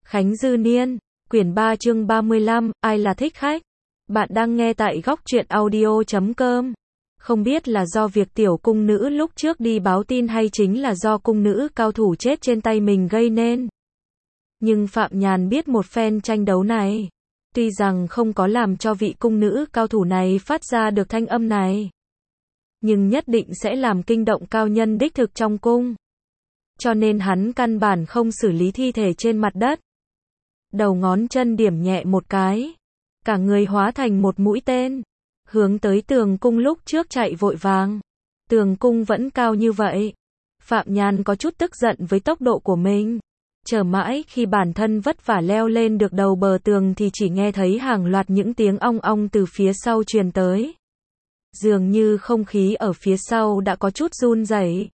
Khánh Dư Niên, quyển 3 chương 35, ai là thích khách? Bạn đang nghe tại góc truyện audio.com. Không biết là do việc tiểu cung nữ lúc trước đi báo tin hay chính là do cung nữ cao thủ chết trên tay mình gây nên. Nhưng Phạm Nhàn biết một phen tranh đấu này, tuy rằng không có làm cho vị cung nữ cao thủ này phát ra được thanh âm này, nhưng nhất định sẽ làm kinh động cao nhân đích thực trong cung. Cho nên hắn căn bản không xử lý thi thể trên mặt đất. Đầu ngón chân điểm nhẹ một cái, cả người hóa thành một mũi tên, hướng tới tường cung lúc trước chạy vội vàng. Tường cung vẫn cao như vậy. Phạm Nhàn có chút tức giận với tốc độ của mình. Chờ mãi khi bản thân vất vả leo lên được đầu bờ tường thì chỉ nghe thấy hàng loạt những tiếng ong ong từ phía sau truyền tới. Dường như không khí ở phía sau đã có chút run rẩy.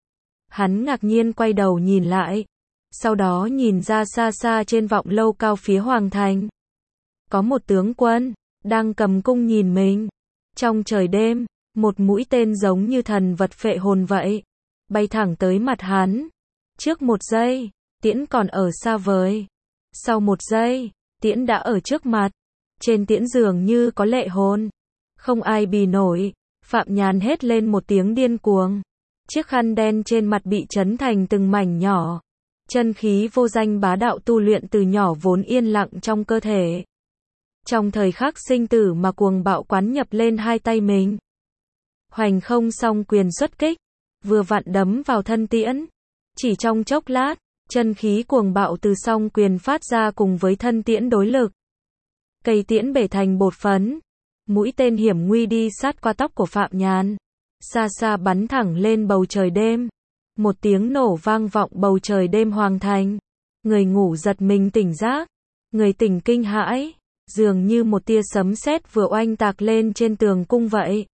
Hắn ngạc nhiên quay đầu nhìn lại, sau đó nhìn ra xa xa trên vọng lâu cao phía hoàng thành. Có một tướng quân đang cầm cung nhìn mình. Trong trời đêm, một mũi tên giống như thần vật phệ hồn vậy, bay thẳng tới mặt hắn. Trước một giây, tiễn còn ở xa vời. Sau một giây, tiễn đã ở trước mặt. Trên tiễn dường như có lệ hồn. Không ai bì nổi. Phạm Nhàn hét lên một tiếng điên cuồng. Chiếc khăn đen trên mặt bị chấn thành từng mảnh nhỏ. Chân khí vô danh bá đạo tu luyện từ nhỏ vốn yên lặng trong cơ thể. Trong thời khắc sinh tử mà cuồng bạo quán nhập lên hai tay mình. Hoành không song quyền xuất kích, vừa vặn đấm vào thân tiễn. Chỉ trong chốc lát, chân khí cuồng bạo từ song quyền phát ra cùng với thân tiễn đối lực. Cây tiễn bể thành bột phấn. Mũi tên hiểm nguy đi sát qua tóc của Phạm Nhàn. Xa xa bắn thẳng lên bầu trời đêm. Một tiếng nổ vang vọng bầu trời đêm hoàng thành. Người ngủ giật mình tỉnh giấc, người tỉnh kinh hãi, dường như một tia sấm sét vừa oanh tạc lên trên tường cung vậy.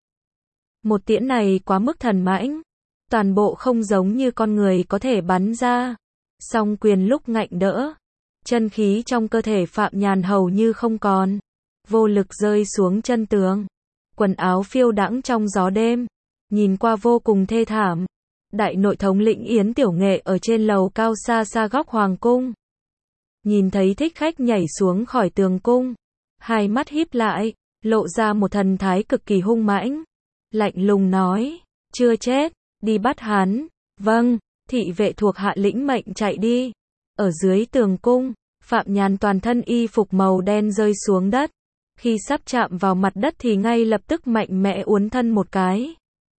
Một tiễn này quá mức thần mãnh, toàn bộ không giống như con người có thể bắn ra. Song quyền lúc ngạnh đỡ, chân khí trong cơ thể Phạm Nhàn hầu như không còn, vô lực rơi xuống chân tường. Quần áo phiêu đãng trong gió đêm, nhìn qua vô cùng thê thảm. Đại nội thống lĩnh Yến Tiểu Nghệ ở trên lầu cao xa xa góc hoàng cung. Nhìn thấy thích khách nhảy xuống khỏi tường cung. Hai mắt híp lại, lộ ra một thần thái cực kỳ hung mãnh. Lạnh lùng nói, chưa chết, đi bắt hắn. Vâng, thị vệ thuộc hạ lĩnh mệnh chạy đi. Ở dưới tường cung, Phạm Nhàn toàn thân y phục màu đen rơi xuống đất. Khi sắp chạm vào mặt đất thì ngay lập tức mạnh mẽ uốn thân một cái.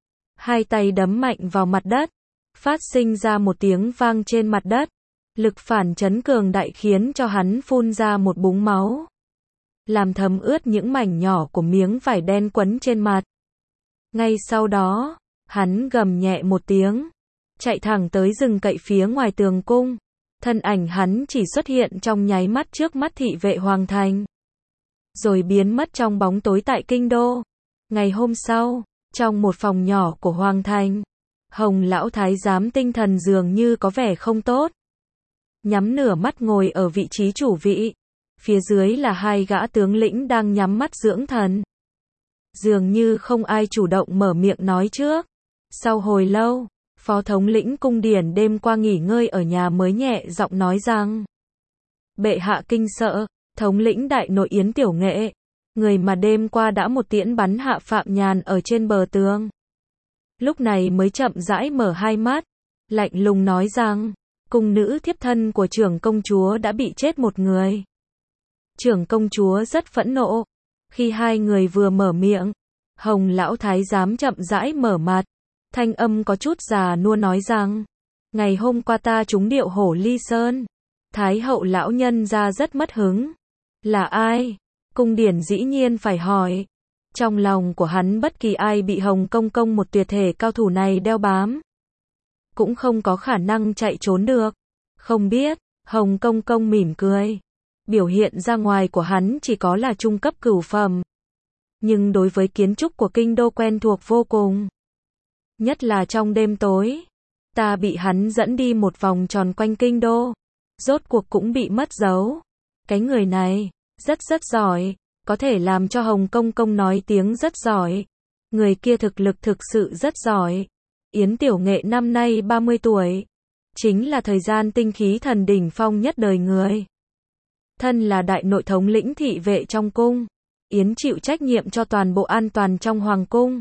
Hai tay đấm mạnh vào mặt đất, phát sinh ra một tiếng vang trên mặt đất. Lực phản chấn cường đại khiến cho hắn phun ra một búng máu, làm thấm ướt những mảnh nhỏ của miếng vải đen quấn trên mặt. Ngay sau đó, hắn gầm nhẹ một tiếng, chạy thẳng tới rừng cậy phía ngoài tường cung. Thân ảnh hắn chỉ xuất hiện trong nháy mắt trước mắt thị vệ hoàng thành, rồi biến mất trong bóng tối tại kinh đô. Ngày hôm sau, trong một phòng nhỏ của hoàng thành, Hồng lão thái giám tinh thần dường như có vẻ không tốt. Nhắm nửa mắt ngồi ở vị trí chủ vị. Phía dưới là hai gã tướng lĩnh đang nhắm mắt dưỡng thần. Dường như không ai chủ động mở miệng nói trước. Sau hồi lâu, phó thống lĩnh cung điển đêm qua nghỉ ngơi ở nhà mới nhẹ giọng nói rằng: bệ hạ kinh sợ, thống lĩnh đại nội Yến Tiểu Nghệ, người mà đêm qua đã một tiễn bắn hạ Phạm Nhàn ở trên bờ tường. Lúc này mới chậm rãi mở hai mắt, lạnh lùng nói rằng, cung nữ thiếp thân của trưởng công chúa đã bị chết một người. Trưởng công chúa rất phẫn nộ. Khi hai người vừa mở miệng, Hồng lão thái giám chậm rãi mở mặt, thanh âm có chút già nua nói rằng, ngày hôm qua ta trúng điệu hổ ly sơn. Thái hậu lão nhân ra rất mất hứng. Là ai? Cung điển dĩ nhiên phải hỏi. Trong lòng của hắn bất kỳ ai bị Hồng công công một tuyệt thể cao thủ này đeo bám, cũng không có khả năng chạy trốn được. Không biết. Hồng công công mỉm cười. Biểu hiện ra ngoài của hắn chỉ có là trung cấp cửu phẩm. Nhưng đối với kiến trúc của kinh đô quen thuộc vô cùng. Nhất là trong đêm tối, ta bị hắn dẫn đi một vòng tròn quanh kinh đô. Rốt cuộc cũng bị mất dấu. Cái người này, rất giỏi. Có thể làm cho Hồng công công nói tiếng rất giỏi. Người kia thực lực thực sự rất giỏi. Yến Tiểu Nghệ năm nay 30 tuổi. Chính là thời gian tinh khí thần đỉnh phong nhất đời người. Thân là đại nội thống lĩnh thị vệ trong cung, Yến chịu trách nhiệm cho toàn bộ an toàn trong hoàng cung.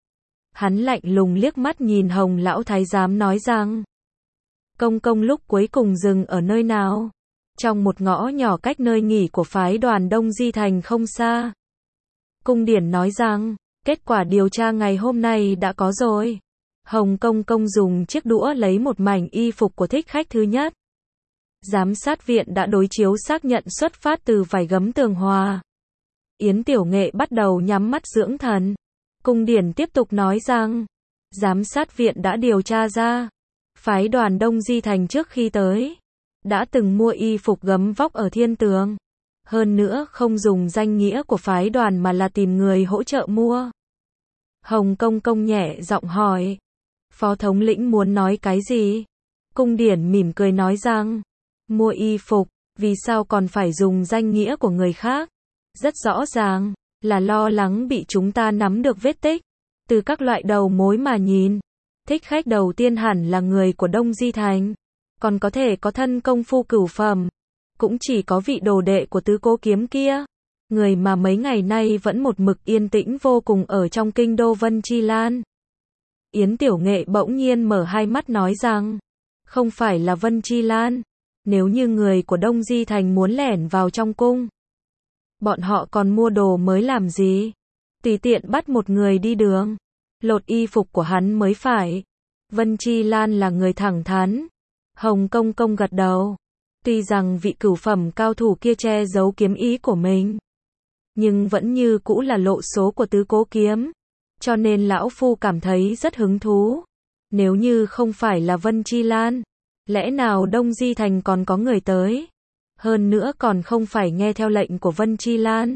Hắn lạnh lùng liếc mắt nhìn Hồng lão thái giám nói rằng, công công lúc cuối cùng dừng ở nơi nào? Trong một ngõ nhỏ cách nơi nghỉ của phái đoàn Đông Di Thành không xa. Cung điển nói rằng, kết quả điều tra ngày hôm nay đã có rồi. Hồng công công dùng chiếc đũa lấy một mảnh y phục của thích khách thứ nhất. Giám sát viện đã đối chiếu xác nhận xuất phát từ vải gấm Tường Hòa. Yến Tiểu Nghệ bắt đầu nhắm mắt dưỡng thần. Cung điển tiếp tục nói rằng, giám sát viện đã điều tra ra, phái đoàn Đông Di Thành trước khi tới, đã từng mua y phục gấm vóc ở Thiên Tường. Hơn nữa không dùng danh nghĩa của phái đoàn mà là tìm người hỗ trợ mua. Hồng công công nhẹ giọng hỏi, phó thống lĩnh muốn nói cái gì? Cung điển mỉm cười nói rằng, mua y phục, vì sao còn phải dùng danh nghĩa của người khác? Rất rõ ràng, là lo lắng bị chúng ta nắm được vết tích. Từ các loại đầu mối mà nhìn, thích khách đầu tiên hẳn là người của Đông Di Thành, còn có thể có thân công phu cửu phẩm. Cũng chỉ có vị đồ đệ của Tứ Cố Kiếm kia, người mà mấy ngày nay vẫn một mực yên tĩnh vô cùng ở trong kinh đô Vân Chi Lan. Yến Tiểu Nghệ bỗng nhiên mở hai mắt nói rằng, không phải là Vân Chi Lan, nếu như người của Đông Di Thành muốn lẻn vào trong cung, bọn họ còn mua đồ mới làm gì? Tùy tiện bắt một người đi đường, lột y phục của hắn mới phải. Vân Chi Lan là người thẳng thắn. Hồng công công gật đầu. Tuy rằng vị cửu phẩm cao thủ kia che giấu kiếm ý của mình, nhưng vẫn như cũ là lộ số của Tứ Cố Kiếm. Cho nên lão phu cảm thấy rất hứng thú. Nếu như không phải là Vân Chi Lan, lẽ nào Đông Di Thành còn có người tới? Hơn nữa còn không phải nghe theo lệnh của Vân Chi Lan.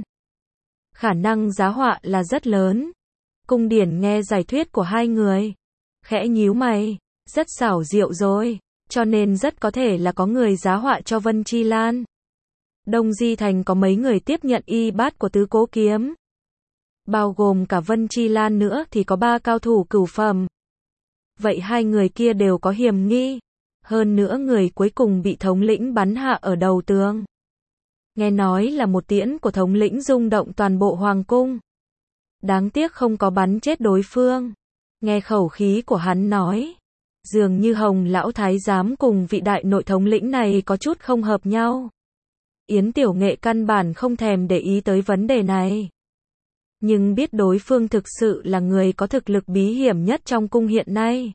Khả năng giá họa là rất lớn. Cung điển nghe giải thuyết của hai người, khẽ nhíu mày, rất xảo diệu rồi, cho nên rất có thể là có người giá họa cho Vân Chi Lan. Đông Di Thành có mấy người tiếp nhận y bát của Tứ Cố Kiếm, bao gồm cả Vân Chi Lan nữa thì có 3 cao thủ cửu phẩm. Vậy hai người kia đều có hiểm nghi. Hơn nữa người cuối cùng bị thống lĩnh bắn hạ ở đầu tường. Nghe nói là một tiễn của thống lĩnh rung động toàn bộ hoàng cung. Đáng tiếc không có bắn chết đối phương. Nghe khẩu khí của hắn nói, dường như Hồng lão thái giám cùng vị đại nội thống lĩnh này có chút không hợp nhau. Yến Tiểu Nghệ căn bản không thèm để ý tới vấn đề này. Nhưng biết đối phương thực sự là người có thực lực bí hiểm nhất trong cung hiện nay.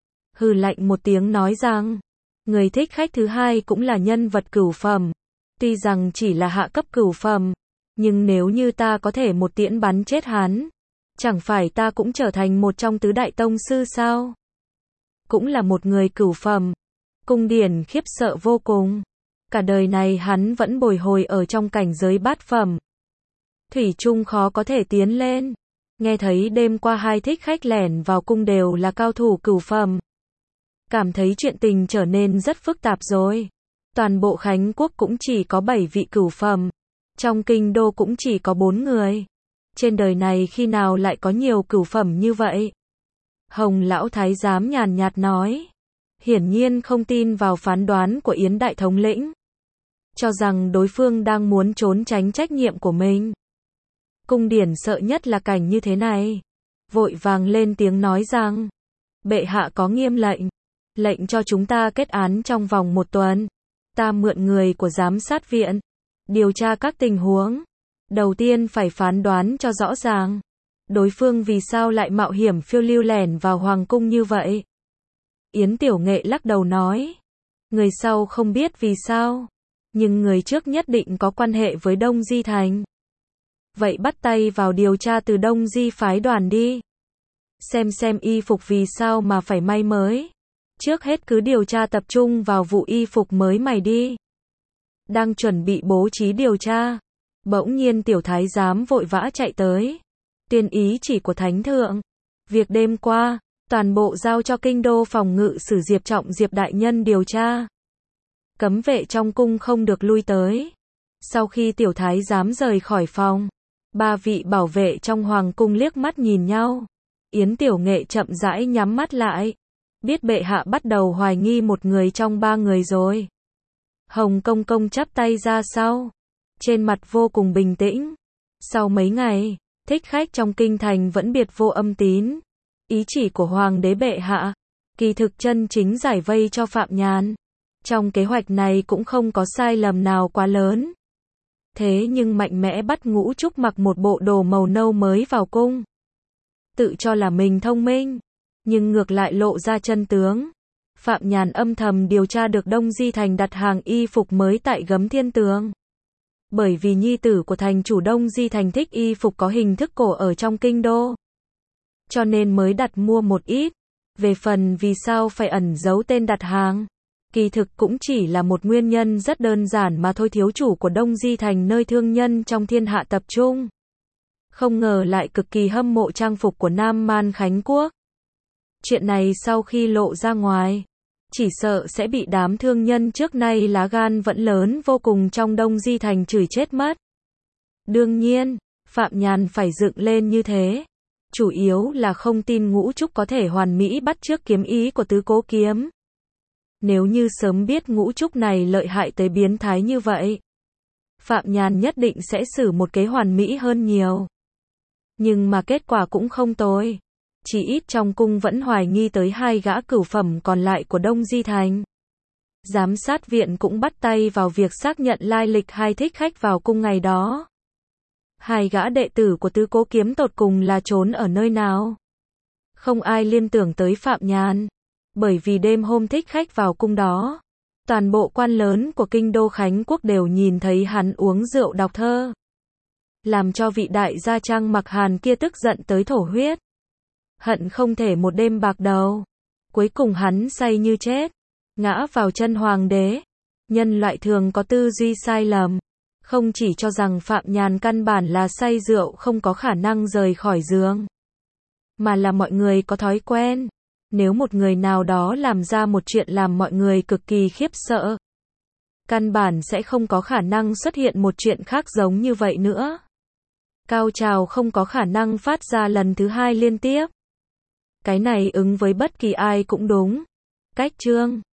Hừ lạnh một tiếng nói rằng, người thích khách thứ hai cũng là nhân vật cửu phẩm. Tuy rằng chỉ là hạ cấp cửu phẩm, nhưng nếu như ta có thể một tiễn bắn chết hắn, chẳng phải ta cũng trở thành một trong tứ đại tông sư sao? Cũng là một người cửu phẩm. Cung điển khiếp sợ vô cùng. Cả đời này hắn vẫn bồi hồi ở trong cảnh giới bát phẩm. Thủy chung khó có thể tiến lên. Nghe thấy đêm qua hai thích khách lẻn vào cung đều là cao thủ cửu phẩm. Cảm thấy chuyện tình trở nên rất phức tạp rồi. Toàn bộ Khánh Quốc cũng chỉ có 7 vị cửu phẩm. Trong kinh đô cũng chỉ có 4 người. Trên đời này khi nào lại có nhiều cửu phẩm như vậy? Hồng lão thái giám nhàn nhạt nói. Hiển nhiên không tin vào phán đoán của Yến đại thống lĩnh. Cho rằng đối phương đang muốn trốn tránh trách nhiệm của mình. Cung điển sợ nhất là cảnh như thế này. Vội vàng lên tiếng nói rằng, bệ hạ có nghiêm lệnh. Lệnh cho chúng ta kết án trong vòng 1 tuần. Ta mượn người của giám sát viện, điều tra các tình huống. Đầu tiên phải phán đoán cho rõ ràng. Đối phương vì sao lại mạo hiểm phiêu lưu lẻn vào hoàng cung như vậy? Yến Tiểu Nghệ lắc đầu nói. Người sau không biết vì sao. Nhưng người trước nhất định có quan hệ với Đông Di Thành. Vậy bắt tay vào điều tra từ Đông Di phái đoàn đi. Xem y phục vì sao mà phải may mới. Trước hết cứ điều tra tập trung vào vụ y phục mới mày đi. Đang chuẩn bị bố trí điều tra. Bỗng nhiên tiểu thái giám vội vã chạy tới. Tuyên ý chỉ của thánh thượng. Việc đêm qua, toàn bộ giao cho kinh đô phòng ngự sử Diệp Trọng Diệp đại nhân điều tra. Cấm vệ trong cung không được lui tới. Sau khi tiểu thái giám rời khỏi phòng, 3 vị bảo vệ trong hoàng cung liếc mắt nhìn nhau. Yến Tiểu Nghệ chậm rãi nhắm mắt lại. Biết bệ hạ bắt đầu hoài nghi một người trong 3 người rồi. Hồng công công chắp tay ra sau. trên mặt vô cùng bình tĩnh. Sau mấy ngày, thích khách trong kinh thành vẫn biệt vô âm tín. Ý chỉ của hoàng đế bệ hạ, kỳ thực chân chính giải vây cho Phạm Nhàn. Trong kế hoạch này cũng không có sai lầm nào quá lớn. Thế nhưng mạnh mẽ bắt Ngũ Trúc mặc một bộ đồ màu nâu mới vào cung. Tự cho là mình thông minh, nhưng ngược lại lộ ra chân tướng. Phạm Nhàn âm thầm điều tra được Đông Di Thành đặt hàng y phục mới tại Gấm Thiên Tường. Bởi vì nhi tử của thành chủ Đông Di Thành thích y phục có hình thức cổ ở trong kinh đô, cho nên mới đặt mua một ít. Về phần vì sao phải ẩn giấu tên đặt hàng, kỳ thực cũng chỉ là một nguyên nhân rất đơn giản mà thôi. Thiếu chủ của Đông Di Thành nơi thương nhân trong thiên hạ tập trung, không ngờ lại cực kỳ hâm mộ trang phục của Nam Man Khánh Quốc. Chuyện này sau khi lộ ra ngoài, chỉ sợ sẽ bị đám thương nhân trước nay lá gan vẫn lớn vô cùng trong Đông Di Thành chửi chết mất. Đương nhiên, Phạm Nhàn phải dựng lên như thế, chủ yếu là không tin Ngũ Trúc có thể hoàn mỹ bắt chước kiếm ý của Tứ Cố Kiếm. Nếu như sớm biết Ngũ Trúc này lợi hại tới biến thái như vậy, Phạm Nhàn nhất định sẽ xử một kế hoàn mỹ hơn nhiều. Nhưng mà kết quả cũng không tồi. Chỉ ít trong cung vẫn hoài nghi tới 2 gã cửu phẩm còn lại của Đông Di Thành. Giám sát viện cũng bắt tay vào việc xác nhận lai lịch 2 thích khách vào cung ngày đó. 2 gã đệ tử của Tứ Cố Kiếm tột cùng là trốn ở nơi nào? Không ai liên tưởng tới Phạm Nhàn, bởi vì đêm hôm thích khách vào cung đó, toàn bộ quan lớn của kinh đô Khánh Quốc đều nhìn thấy hắn uống rượu đọc thơ, làm cho vị đại gia Trang Mặc Hàn kia tức giận tới thổ huyết, hận không thể một đêm bạc đầu. Cuối cùng hắn say như chết, ngã vào chân hoàng đế. Nhân loại thường có tư duy sai lầm, không chỉ cho rằng Phạm Nhàn căn bản là say rượu không có khả năng rời khỏi giường, mà là mọi người có thói quen, nếu một người nào đó làm ra một chuyện làm mọi người cực kỳ khiếp sợ, căn bản sẽ không có khả năng xuất hiện một chuyện khác giống như vậy nữa. Cao trào không có khả năng phát ra lần thứ 2 liên tiếp. Cái này ứng với bất kỳ ai cũng đúng. Cách chương